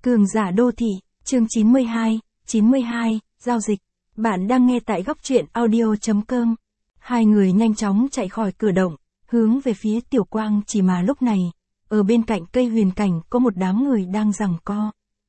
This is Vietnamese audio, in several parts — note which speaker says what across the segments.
Speaker 1: Cường giả đô thị, chương 92, giao dịch. Bạn đang nghe tại góc truyện audio.com. Hai người nhanh chóng chạy khỏi cửa động, hướng về phía Tiểu Quang chỉ mà lúc này, ở bên cạnh cây huyền cảnh có một đám người đang giằng co.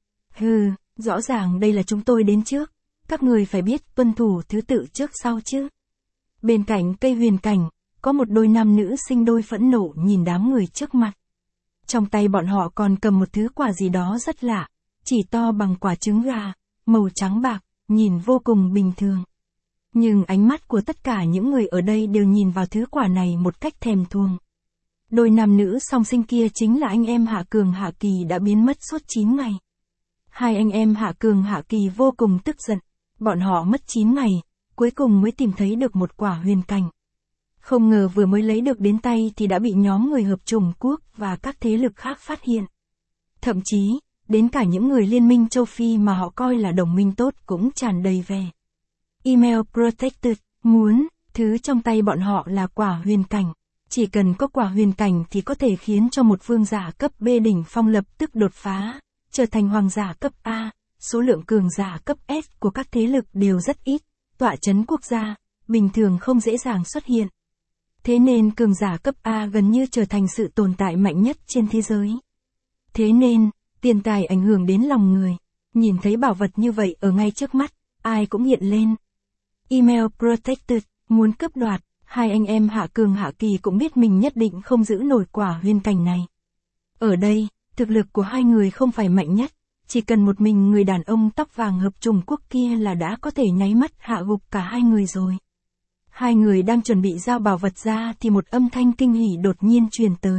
Speaker 1: Hừ, rõ ràng đây là chúng tôi đến trước, các người phải biết tuân thủ thứ tự trước sau chứ. Bên cạnh cây huyền cảnh, có một đôi nam nữ sinh đôi phẫn nộ nhìn đám người trước mặt. Trong tay bọn họ còn cầm một thứ quả gì đó rất lạ, chỉ to bằng quả trứng gà, màu trắng bạc, nhìn vô cùng bình thường. Nhưng ánh mắt của tất cả những người ở đây đều nhìn vào thứ quả này một cách thèm thuồng. Đôi nam nữ song sinh kia chính là anh em Hạ Cường Hạ Kỳ đã biến mất suốt 9 ngày. Hai anh em Hạ Cường Hạ Kỳ vô cùng tức giận, bọn họ mất 9 ngày, cuối cùng mới tìm thấy được một quả huyền cảnh. Không ngờ vừa mới lấy được đến tay thì đã bị nhóm người hợp chủng quốc và các thế lực khác phát hiện. Thậm chí, đến cả những người liên minh châu Phi mà họ coi là đồng minh tốt cũng tràn đầy về. Email Protected, muốn, thứ trong tay bọn họ là quả huyền cảnh. Chỉ cần có quả huyền cảnh thì có thể khiến cho một vương giả cấp B đỉnh phong lập tức đột phá, trở thành hoàng giả cấp A, số lượng cường giả cấp S của các thế lực đều rất ít, tọa chấn quốc gia, bình thường không dễ dàng xuất hiện. Thế nên cường giả cấp A gần như trở thành sự tồn tại mạnh nhất trên thế giới. Thế nên, tiền tài ảnh hưởng đến lòng người, nhìn thấy bảo vật như vậy ở ngay trước mắt, ai cũng hiện lên. Email Protected, muốn cướp đoạt, hai anh em Hạ Cường Hạ Kỳ cũng biết mình nhất định không giữ nổi quả huyền cảnh này. Ở đây, thực lực của hai người không phải mạnh nhất, chỉ cần một mình người đàn ông tóc vàng hợp chủng quốc kia là đã có thể nháy mắt hạ gục cả hai người rồi. Hai người đang chuẩn bị giao bảo vật ra thì một âm thanh kinh hỉ đột nhiên truyền tới.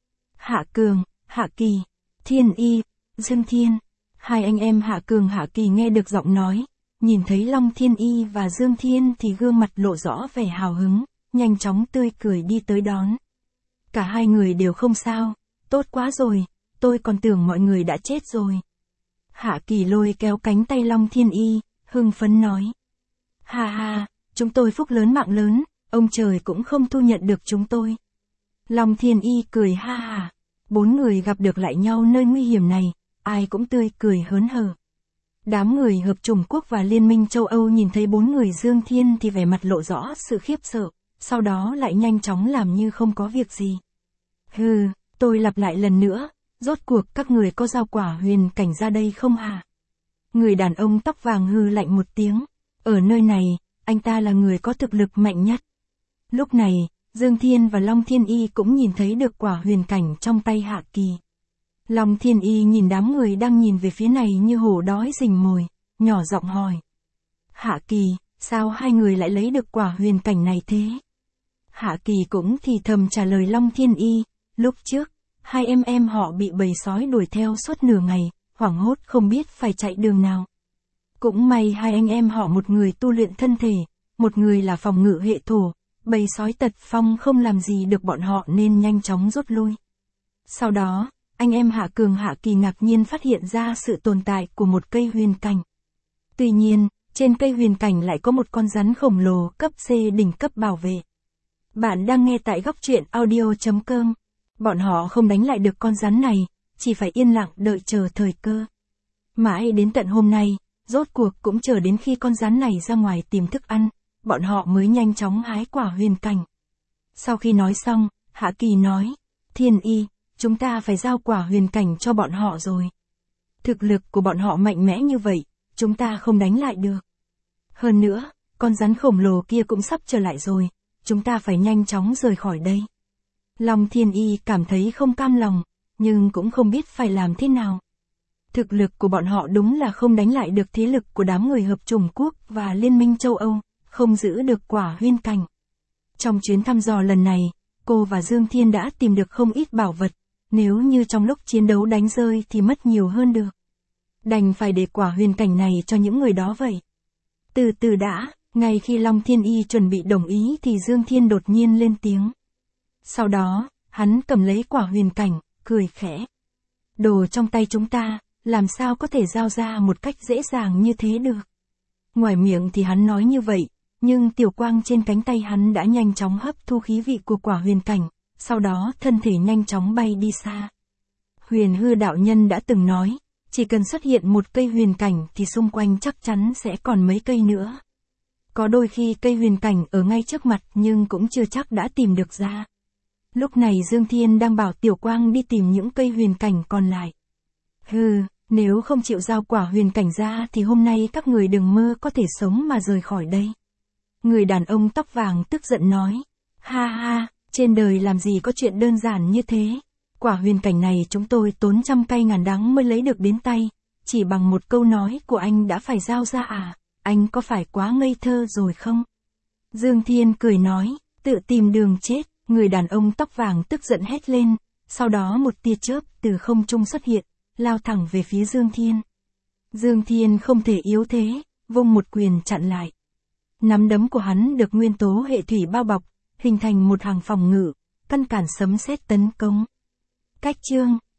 Speaker 1: Hạ Cường, Hạ Kỳ, Thiên Y, Dương Thiên. Hai anh em Hạ Cường Hạ Kỳ nghe được giọng nói, nhìn thấy Long Thiên Y và Dương Thiên thì gương mặt lộ rõ vẻ hào hứng, nhanh chóng tươi cười đi tới đón. Cả hai người đều không sao, tốt quá rồi, tôi còn tưởng mọi người đã chết rồi. Hạ Kỳ lôi kéo cánh tay Long Thiên Y, hưng phấn nói. Ha ha, chúng tôi phúc lớn mạng lớn, ông trời cũng không thu nhận được chúng tôi. Long Thiên Y cười ha ha, bốn người gặp được lại nhau nơi nguy hiểm này, ai cũng tươi cười hớn hở. Đám người hợp chủng quốc và Liên minh châu Âu nhìn thấy bốn người Dương Thiên thì vẻ mặt lộ rõ sự khiếp sợ, sau đó lại nhanh chóng làm như không có việc gì. Hừ, tôi lặp lại lần nữa, rốt cuộc các người có giao quả huyền cảnh ra đây không hả? Người đàn ông tóc vàng hừ lạnh một tiếng, ở nơi này, anh ta là người có thực lực mạnh nhất. Lúc này, Dương Thiên và Long Thiên Y cũng nhìn thấy được quả huyền cảnh trong tay Hạ Kỳ. Long Thiên Y nhìn đám người đang nhìn về phía này như hổ đói rình mồi, nhỏ giọng hỏi. Hạ Kỳ, sao hai người lại lấy được quả huyền cảnh này thế? Hạ Kỳ cũng thì thầm trả lời Long Thiên Y, lúc trước, hai em họ bị bầy sói đuổi theo suốt nửa ngày, hoảng hốt không biết phải chạy đường nào. Cũng may hai anh em họ một người tu luyện thân thể, một người là phòng ngự hệ thổ, bầy sói tật phong không làm gì được bọn họ nên nhanh chóng rút lui. Sau đó, anh em Hạ Cường Hạ Kỳ ngạc nhiên phát hiện ra sự tồn tại của một cây huyền cảnh. Tuy nhiên, trên cây huyền cảnh lại có một con rắn khổng lồ cấp C đỉnh cấp bảo vệ. Bạn đang nghe tại góc truyện audio.com. Bọn họ không đánh lại được con rắn này, chỉ phải yên lặng đợi chờ thời cơ. Mãi đến tận hôm nay, rốt cuộc cũng chờ đến khi con rắn này ra ngoài tìm thức ăn, bọn họ mới nhanh chóng hái quả huyền cảnh. Sau khi nói xong, Hạ Kỳ nói, Thiên Y, chúng ta phải giao quả huyền cảnh cho bọn họ rồi. Thực lực của bọn họ mạnh mẽ như vậy, chúng ta không đánh lại được. Hơn nữa, con rắn khổng lồ kia cũng sắp trở lại rồi, chúng ta phải nhanh chóng rời khỏi đây. Long Thiên Y cảm thấy không cam lòng, nhưng cũng không biết phải làm thế nào. Thực lực của bọn họ đúng là không đánh lại được thế lực của đám người hợp chủng quốc và Liên minh châu Âu, không giữ được quả huyền cảnh. Trong chuyến thăm dò lần này, cô và Dương Thiên đã tìm được không ít bảo vật, nếu như trong lúc chiến đấu đánh rơi thì mất nhiều hơn được. Đành phải để quả huyền cảnh này cho những người đó vậy. Từ từ đã, ngay khi Long Thiên Y chuẩn bị đồng ý thì Dương Thiên đột nhiên lên tiếng. Sau đó, hắn cầm lấy quả huyền cảnh, cười khẽ. Đồ trong tay chúng ta, làm sao có thể giao ra một cách dễ dàng như thế được. Ngoài miệng thì hắn nói như vậy, nhưng tiểu quang trên cánh tay hắn đã nhanh chóng hấp thu khí vị của quả huyền cảnh, sau đó thân thể nhanh chóng bay đi xa. Huyền hư đạo nhân đã từng nói, Chỉ cần xuất hiện một cây huyền cảnh thì xung quanh chắc chắn sẽ còn mấy cây nữa. Có đôi khi cây huyền cảnh ở ngay trước mặt nhưng cũng chưa chắc đã tìm được ra. Lúc này Dương Thiên đang bảo Tiểu Quang đi tìm những cây huyền cảnh còn lại. Hừ, nếu không chịu giao quả huyền cảnh ra thì hôm nay các người đừng mơ có thể sống mà rời khỏi đây. Người đàn ông tóc vàng tức giận nói. Ha ha, trên đời làm gì có chuyện đơn giản như thế. Quả huyền cảnh này chúng tôi tốn trăm cay ngàn đắng mới lấy được đến tay. Chỉ bằng một câu nói của anh đã phải giao ra à? Anh có phải quá ngây thơ rồi không? Dương Thiên cười nói, tự tìm đường chết. Người đàn ông tóc vàng tức giận hét lên. Sau đó một tia chớp từ không trung xuất hiện, lao thẳng về phía Dương Thiên. Dương Thiên không thể yếu thế, vung một quyền chặn lại. Nắm đấm của hắn được nguyên tố hệ thủy bao bọc, hình thành một hàng phòng ngự, ngăn cản sấm sét tấn công. Cách chương